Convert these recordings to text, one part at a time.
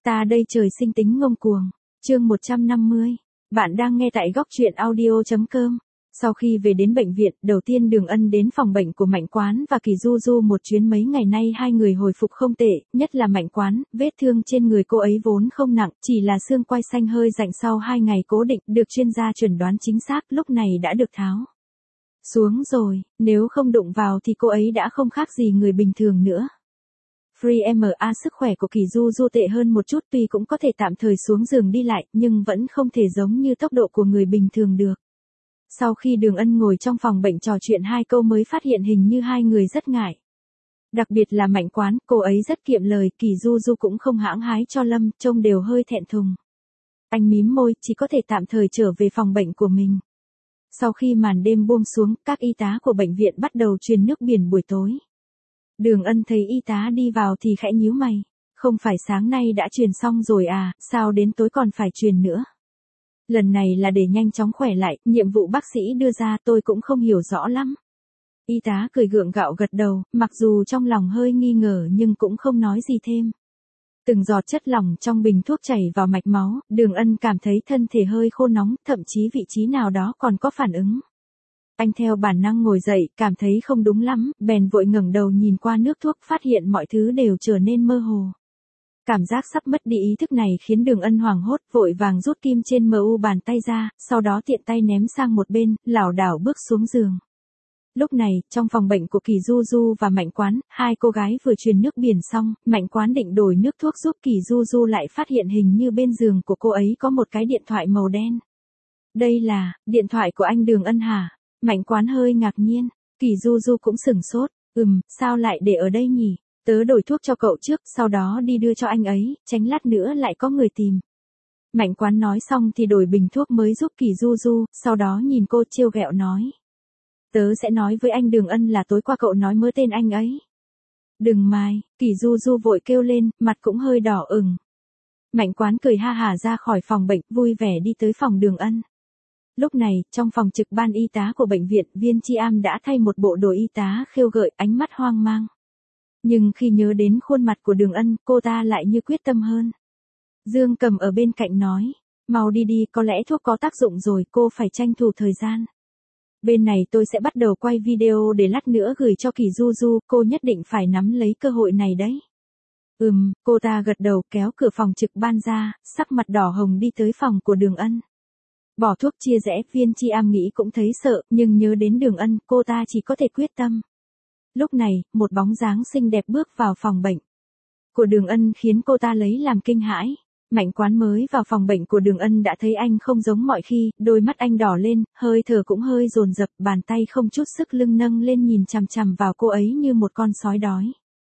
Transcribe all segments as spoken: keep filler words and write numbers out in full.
Ta đây trời sinh tính ngông cuồng. Chương một trăm năm mươi. Bạn đang nghe tại góc truyện audio chấm com. Sau khi về đến bệnh viện, đầu tiên Đường Ân đến phòng bệnh của Mạnh Quán và Kỳ Du Du một chuyến. Mấy ngày nay hai người hồi phục không tệ, nhất là Mạnh Quán, vết thương trên người cô ấy vốn không nặng, chỉ là xương quai xanh hơi rãnh sau hai ngày cố định, được chuyên gia chẩn đoán chính xác, lúc này đã được tháo xuống rồi, nếu không đụng vào thì cô ấy đã không khác gì người bình thường nữa. Free em a sức khỏe của Kỳ Du Du tệ hơn một chút, tuy cũng có thể tạm thời xuống giường đi lại, nhưng vẫn không thể giống như tốc độ của người bình thường được. Sau khi Đường Ân ngồi trong phòng bệnh trò chuyện hai câu mới phát hiện hình như hai người rất ngại. Đặc biệt là Mạnh Quán, cô ấy rất kiệm lời, Kỳ Du Du cũng không hãng hái cho Lâm, trông đều hơi thẹn thùng. Anh mím môi, chỉ có thể tạm thời trở về phòng bệnh của mình. Sau khi màn đêm buông xuống, các y tá của bệnh viện bắt đầu truyền nước biển buổi tối. Đường Ân thấy y tá đi vào thì khẽ nhíu mày. Không phải sáng nay đã truyền xong rồi à, sao đến tối còn phải truyền nữa? Lần này là để nhanh chóng khỏe lại, nhiệm vụ bác sĩ đưa ra tôi cũng không hiểu rõ lắm. Y tá cười gượng gạo gật đầu, mặc dù trong lòng hơi nghi ngờ nhưng cũng không nói gì thêm. Từng giọt chất lỏng trong bình thuốc chảy vào mạch máu, Đường Ân cảm thấy thân thể hơi khô nóng, thậm chí vị trí nào đó còn có phản ứng. Anh theo bản năng ngồi dậy, cảm thấy không đúng lắm, bèn vội ngẩng đầu nhìn qua nước thuốc, phát hiện mọi thứ đều trở nên mơ hồ. Cảm giác sắp mất đi ý thức này khiến Đường Ân hoảng hốt, vội vàng rút kim trên mu bàn tay ra, sau đó tiện tay ném sang một bên, lảo đảo bước xuống giường. Lúc này, trong phòng bệnh của Kỳ Du Du và Mạnh Quán, hai cô gái vừa truyền nước biển xong, Mạnh Quán định đổi nước thuốc giúp Kỳ Du Du lại phát hiện hình như bên giường của cô ấy có một cái điện thoại màu đen. Đây là, điện thoại của anh Đường Ân hả? Mạnh Quán hơi ngạc nhiên, Kỳ Du Du cũng sửng sốt, ừm, sao lại để ở đây nhỉ? Tớ đổi thuốc cho cậu trước, sau đó đi đưa cho anh ấy, tránh lát nữa lại có người tìm. Mạnh Quán nói xong thì đổi bình thuốc mới giúp Kỳ Du Du, sau đó nhìn cô trêu ghẹo nói. Tớ sẽ nói với anh Đường Ân là tối qua cậu nói mớ tên anh ấy. Đừng mài, Kỳ Du Du vội kêu lên, mặt cũng hơi đỏ ửng. Mạnh Quán cười ha hả ra khỏi phòng bệnh, vui vẻ đi tới phòng Đường Ân. Lúc này, trong phòng trực ban y tá của bệnh viện, Viên Chi Am đã thay một bộ đồ y tá khêu gợi, ánh mắt hoang mang. Nhưng khi nhớ đến khuôn mặt của Đường Ân, cô ta lại như quyết tâm hơn. Dương Cầm ở bên cạnh nói, mau đi đi, có lẽ thuốc có tác dụng rồi, cô phải tranh thủ thời gian. Bên này tôi sẽ bắt đầu quay video để lát nữa gửi cho Kỳ Du Du, cô nhất định phải nắm lấy cơ hội này đấy. Ừm, cô ta gật đầu kéo cửa phòng trực ban ra, sắc mặt đỏ hồng đi tới phòng của Đường Ân. Bỏ thuốc chia rẽ, Viên Chi Am nghĩ cũng thấy sợ, nhưng nhớ đến Đường Ân, cô ta chỉ có thể quyết tâm. Lúc này, một bóng dáng xinh đẹp bước vào phòng bệnh của Đường Ân khiến cô ta lấy làm kinh hãi. Mạnh Quán mới vào phòng bệnh của Đường Ân đã thấy anh không giống mọi khi, đôi mắt anh đỏ lên, hơi thở cũng hơi dồn dập, bàn tay không chút sức lưng nâng lên nhìn chằm chằm vào cô ấy như một con sói đói.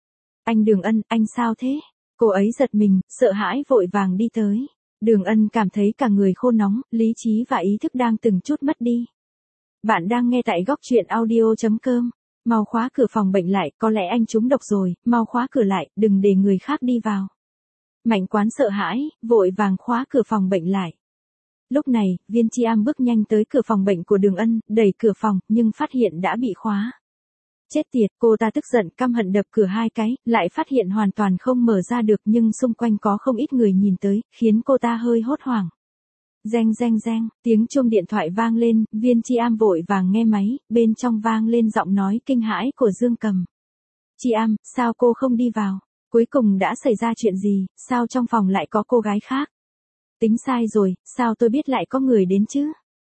Anh Đường Ân, anh sao thế? Cô ấy giật mình, sợ hãi vội vàng đi tới. Đường Ân cảm thấy cả người khô nóng, lý trí và ý thức đang từng chút mất đi. Bạn đang nghe tại góc truyện audio chấm com. Mau khóa cửa phòng bệnh lại, có lẽ anh trúng độc rồi, mau khóa cửa lại, đừng để người khác đi vào. Mạnh Quán sợ hãi, vội vàng khóa cửa phòng bệnh lại. Lúc này, Viên Chi Am bước nhanh tới cửa phòng bệnh của Đường Ân, đẩy cửa phòng, nhưng phát hiện đã bị khóa. Chết tiệt, cô ta tức giận căm hận đập cửa hai cái, lại phát hiện hoàn toàn không mở ra được, nhưng xung quanh có không ít người nhìn tới, khiến cô ta hơi hốt hoảng. Reng reng reng, tiếng chuông điện thoại vang lên, Viên Chi Am vội vàng nghe máy, bên trong vang lên giọng nói kinh hãi của Dương Cầm. Chi Am, sao cô không đi vào? Cuối cùng đã xảy ra chuyện gì, sao trong phòng lại có cô gái khác? Tính sai rồi, sao tôi biết lại có người đến chứ?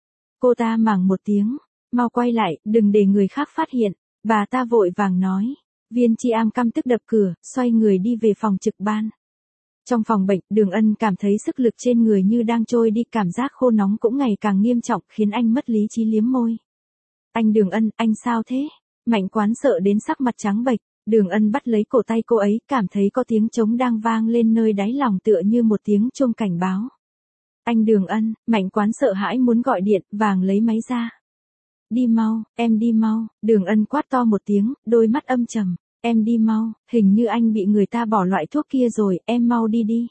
Cô ta mảng một tiếng, mau quay lại, đừng để người khác phát hiện, bà ta vội vàng nói. Viên Chi Am căm tức đập cửa, xoay người đi về phòng trực ban. Trong phòng bệnh, Đường Ân cảm thấy sức lực trên người như đang trôi đi, cảm giác khô nóng cũng ngày càng nghiêm trọng, khiến anh mất lý trí liếm môi. Anh Đường Ân, anh sao thế? Mạnh Quán sợ đến sắc mặt trắng bệch. Đường Ân bắt lấy cổ tay cô ấy, cảm thấy có tiếng trống đang vang lên nơi đáy lòng tựa như một tiếng chuông cảnh báo. Anh Đường Ân, Mạnh Quán sợ hãi muốn gọi điện, vàng lấy máy ra. Đi mau, em đi mau, Đường Ân quát to một tiếng, đôi mắt âm trầm. Em đi mau, hình như anh bị người ta bỏ loại thuốc kia rồi, em mau đi đi.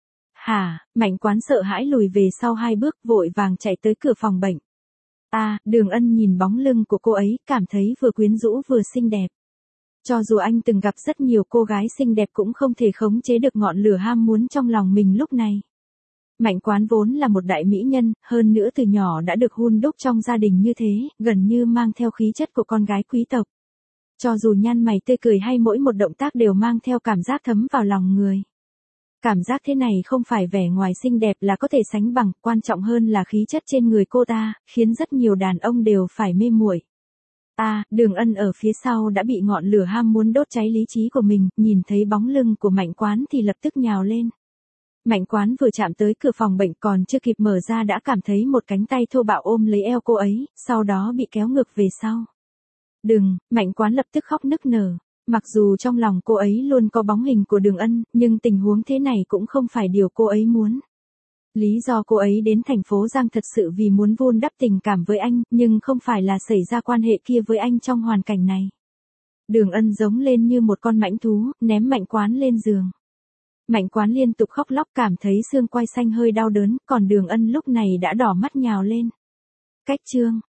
Hả, Mạnh Quán sợ hãi lùi về sau hai bước, vội vàng chạy tới cửa phòng bệnh. À, Đường Ân nhìn bóng lưng của cô ấy, cảm thấy vừa quyến rũ vừa xinh đẹp. Cho dù anh từng gặp rất nhiều cô gái xinh đẹp cũng không thể khống chế được ngọn lửa ham muốn trong lòng mình lúc này. Mạnh Quán vốn là một đại mỹ nhân, hơn nữa từ nhỏ đã được hun đúc trong gia đình như thế, gần như mang theo khí chất của con gái quý tộc. Cho dù nhăn mày tươi cười hay mỗi một động tác đều mang theo cảm giác thấm vào lòng người. Cảm giác thế này không phải vẻ ngoài xinh đẹp là có thể sánh bằng, quan trọng hơn là khí chất trên người cô ta, khiến rất nhiều đàn ông đều phải mê muội. À, Đường Ân ở phía sau đã bị ngọn lửa ham muốn đốt cháy lý trí của mình, nhìn thấy bóng lưng của Mạnh Quán thì lập tức nhào lên. Mạnh Quán vừa chạm tới cửa phòng bệnh còn chưa kịp mở ra đã cảm thấy một cánh tay thô bạo ôm lấy eo cô ấy, sau đó bị kéo ngược về sau. Đừng, Mạnh Quán lập tức khóc nức nở. Mặc dù trong lòng cô ấy luôn có bóng hình của Đường Ân, nhưng tình huống thế này cũng không phải điều cô ấy muốn. Lý do cô ấy đến thành phố Giang thật sự vì muốn vun đắp tình cảm với anh, nhưng không phải là xảy ra quan hệ kia với anh trong hoàn cảnh này. Đường Ân giống lên như một con mãnh thú, ném Mạnh Quán lên giường. Mạnh Quán liên tục khóc lóc cảm thấy xương quai xanh hơi đau đớn, còn Đường Ân lúc này đã đỏ mắt nhào lên. Cách chương